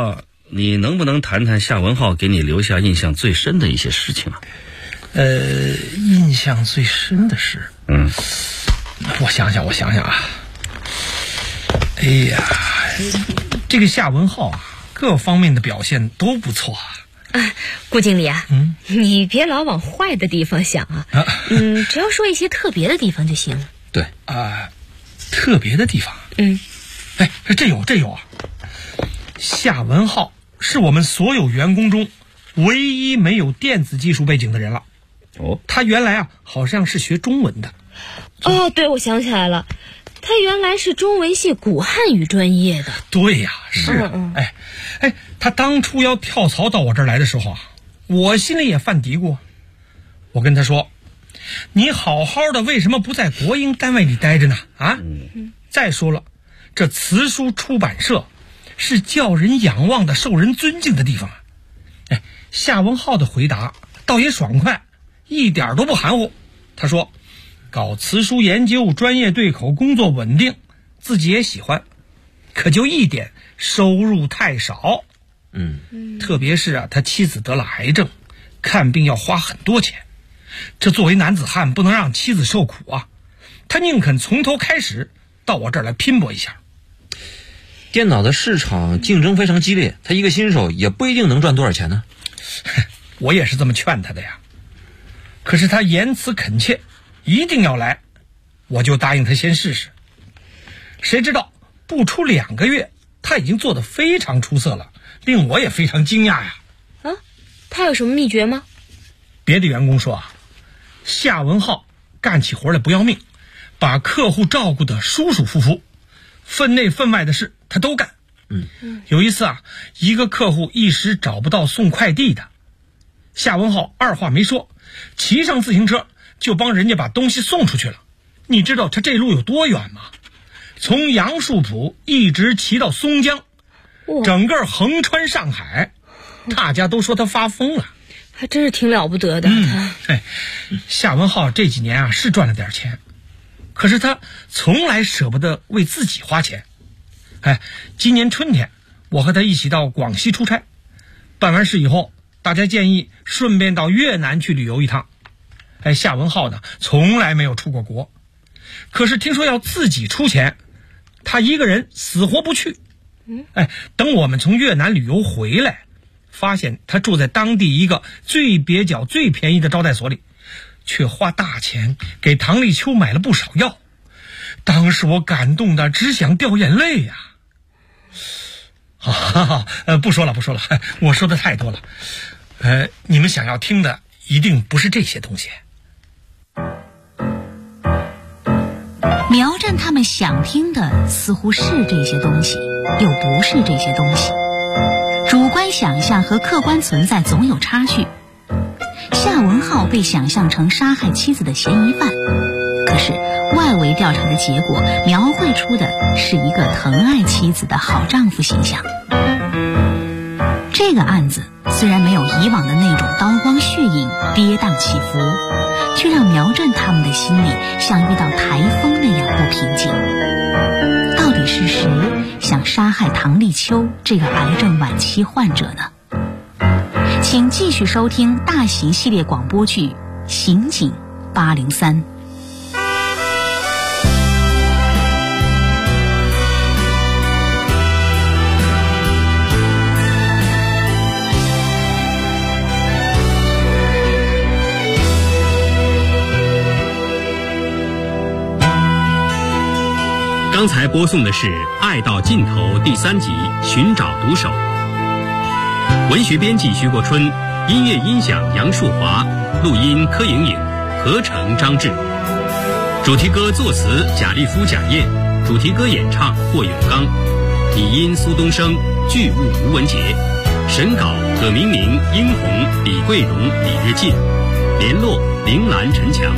你能不能谈谈夏文浩给你留下印象最深的一些事情啊？ 印象最深的是，我想想啊，哎呀，这个夏文浩啊，各方面的表现都不错啊。 顾经理啊，你别老往坏的地方想啊，只要说一些特别的地方就行了。 对特别的地方，这有啊。夏文浩是我们所有员工中唯一没有电子技术背景的人了。他原来好像是学中文的。 对，我想起来了，他原来是中文系古汉语专业的。 对呀，是啊。他当初要跳槽到我这儿来的时候啊，我心里也犯嘀咕。我跟他说，你好好的为什么不在国营单位里待着呢？再说了，这辞书出版社是叫人仰望的、受人尊敬的地方啊。夏文浩的回答倒也爽快，一点都不含糊。他说，搞辞书研究，专业对口，工作稳定，自己也喜欢，可就一点，收入太少。特别是他妻子得了癌症，看病要花很多钱，这作为男子汉不能让妻子受苦啊。他宁肯从头开始到我这儿来拼搏一下。 电脑的市场竞争非常激烈，他一个新手也不一定能赚多少钱呢。 我也是这么劝他的呀，可是他言辞恳切，一定要来，我就答应他先试试。谁知道不出2个月，他已经做得非常出色了，令我也非常惊讶呀。 他有什么秘诀吗？ 别的员工说夏文浩干起活来不要命，把客户照顾得舒舒服服，分内分外的事他都干。有一次一个客户一时找不到送快递的，夏文浩二话没说，骑上自行车就帮人家把东西送出去了。你知道他这路有多远吗？从杨树浦一直骑到松江，整个横穿上海，大家都说他发疯了。 还真是挺了不得的。 夏文浩这几年是赚了点钱，可是他从来舍不得为自己花钱。今年春天我和他一起到广西出差，办完事以后，大家建议顺便到越南去旅游一趟。夏文浩呢从来没有出过国，可是听说要自己出钱，他一个人死活不去。等我们从越南旅游回来，发现他住在当地一个最蹩脚最便宜的招待所里，却花大钱给唐立秋买了不少药。当时我感动的只想掉眼泪呀。不说了，我说的太多了。你们想要听的一定不是这些东西。 苗震他们想听的似乎是这些东西，又不是这些东西，主观想象和客观存在总有差距。夏文浩被想象成杀害妻子的嫌疑犯，可是外围调查的结果描绘出的是一个疼爱妻子的好丈夫形象。这个案子虽然没有以往的那种刀光血影、跌宕起伏，却让苗震他们的心里像遇到台风那样不平静。到底是谁想杀害唐立秋这个癌症晚期患者呢？请继续收听大型系列广播剧《刑警803》。 刚才播送的是《爱到尽头》第3集《寻找毒手》，文学编辑徐国春，音乐音响杨树华，录音柯莹莹，合成张志。主题歌作词贾立夫、贾燕，主题歌演唱霍永刚，拟音苏东升，剧务吴文杰，审稿葛明明、殷红、李桂荣、李日进，联络铃兰、陈强。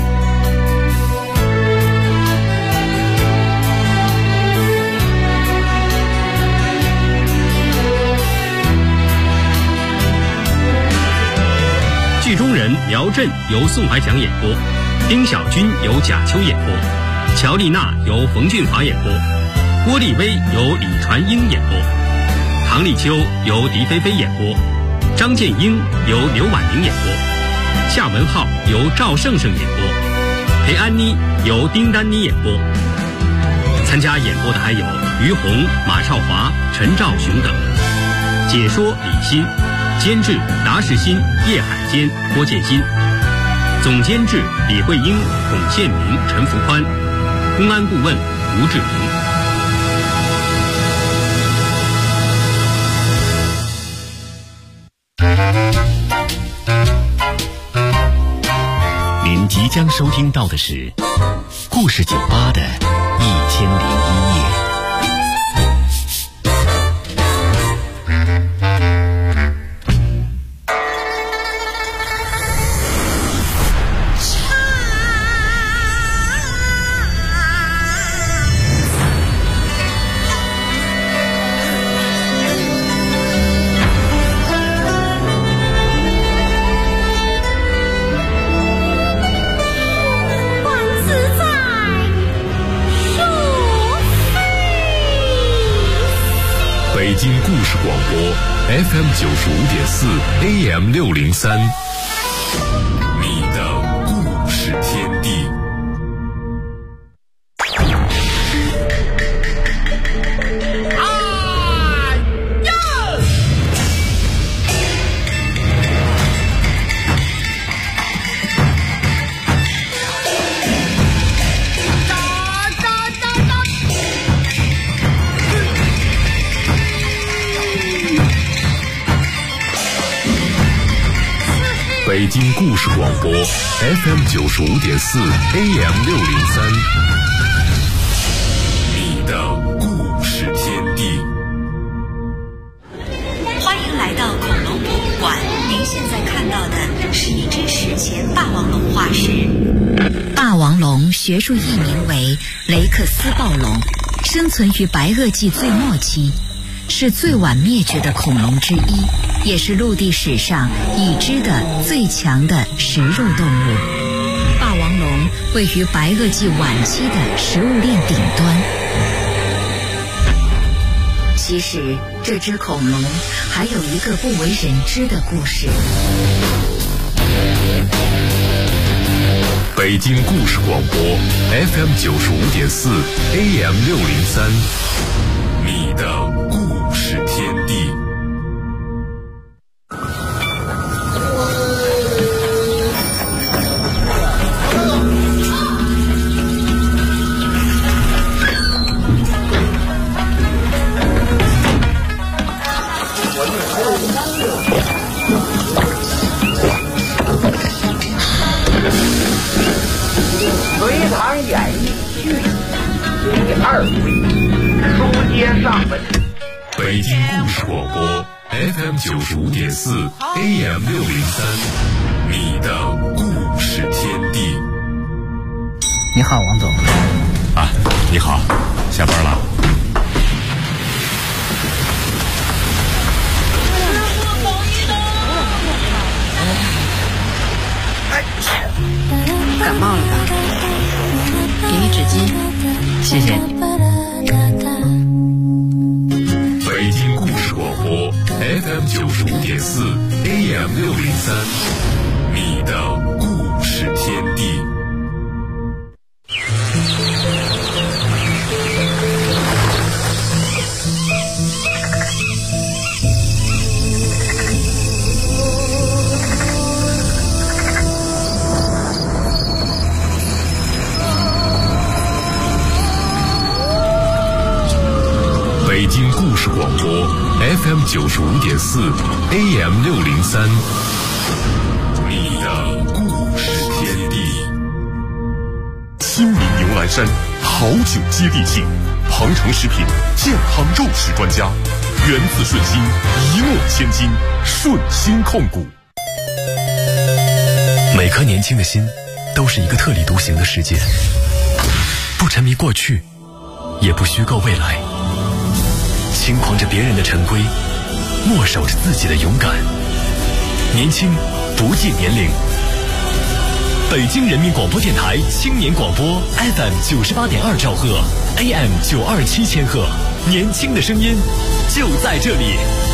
剧中人苗震由宋怀强演播，丁小军由贾秋演播，乔丽娜由冯俊华演播，郭丽薇由李传英演播， 唐立秋由狄菲菲演播，张建英由刘婉玲演播，夏文浩由赵胜胜演播，裴安妮由丁丹妮演播。参加演播的还有于红、马少华、陈兆雄等。解说李欣，监制达世新、叶海坚、郭建新，总监制李慧英、孔宪明、陈福宽，公安顾问吴志平。 您即将收听到的是故事酒吧的1001夜。北京故事广播 FM 95.4 AM 603，你的故事天地。北京故事广播 FM 95.4 AM 603，你的故事天地。 欢迎来到恐龙博物馆，您现在看到的是一只史前霸王龙化石。霸王龙学术译名为雷克斯暴龙，生存于白垩纪最末期，是最晚灭绝的恐龙之一，也是陆地史上已知的最强的食肉动物。霸王龙位于白垩纪晚期的食物链顶端。其实这只恐龙还有一个不为人知的故事。 北京故事广播 FM 95.4 AM 603，你的故事天地。 隋唐演义序第2回，书接上文。 北京故事广播 FM 95.4 AM 603，你的故事天地。 你好，王总。 啊，你好，下班了。 感冒了吧？给你纸巾。 谢谢你。 北京故事广播 FM 95.4 AM 603，你的故事天地。北京故事广播 FM 95.4 AM 603，你的故事天地。 新民牛栏山好酒接地气，鹏程食品健康肉食专家，源自顺心，一诺千金，顺心控股。 每颗年轻的心都是一个特立独行的世界，不沉迷过去，也不虚构未来，轻狂着别人的陈规，默守着自己的勇敢。年轻不计年龄。北京人民广播电台青年广播 FM 98.2兆赫 AM 927千赫， 年轻的声音就在这里。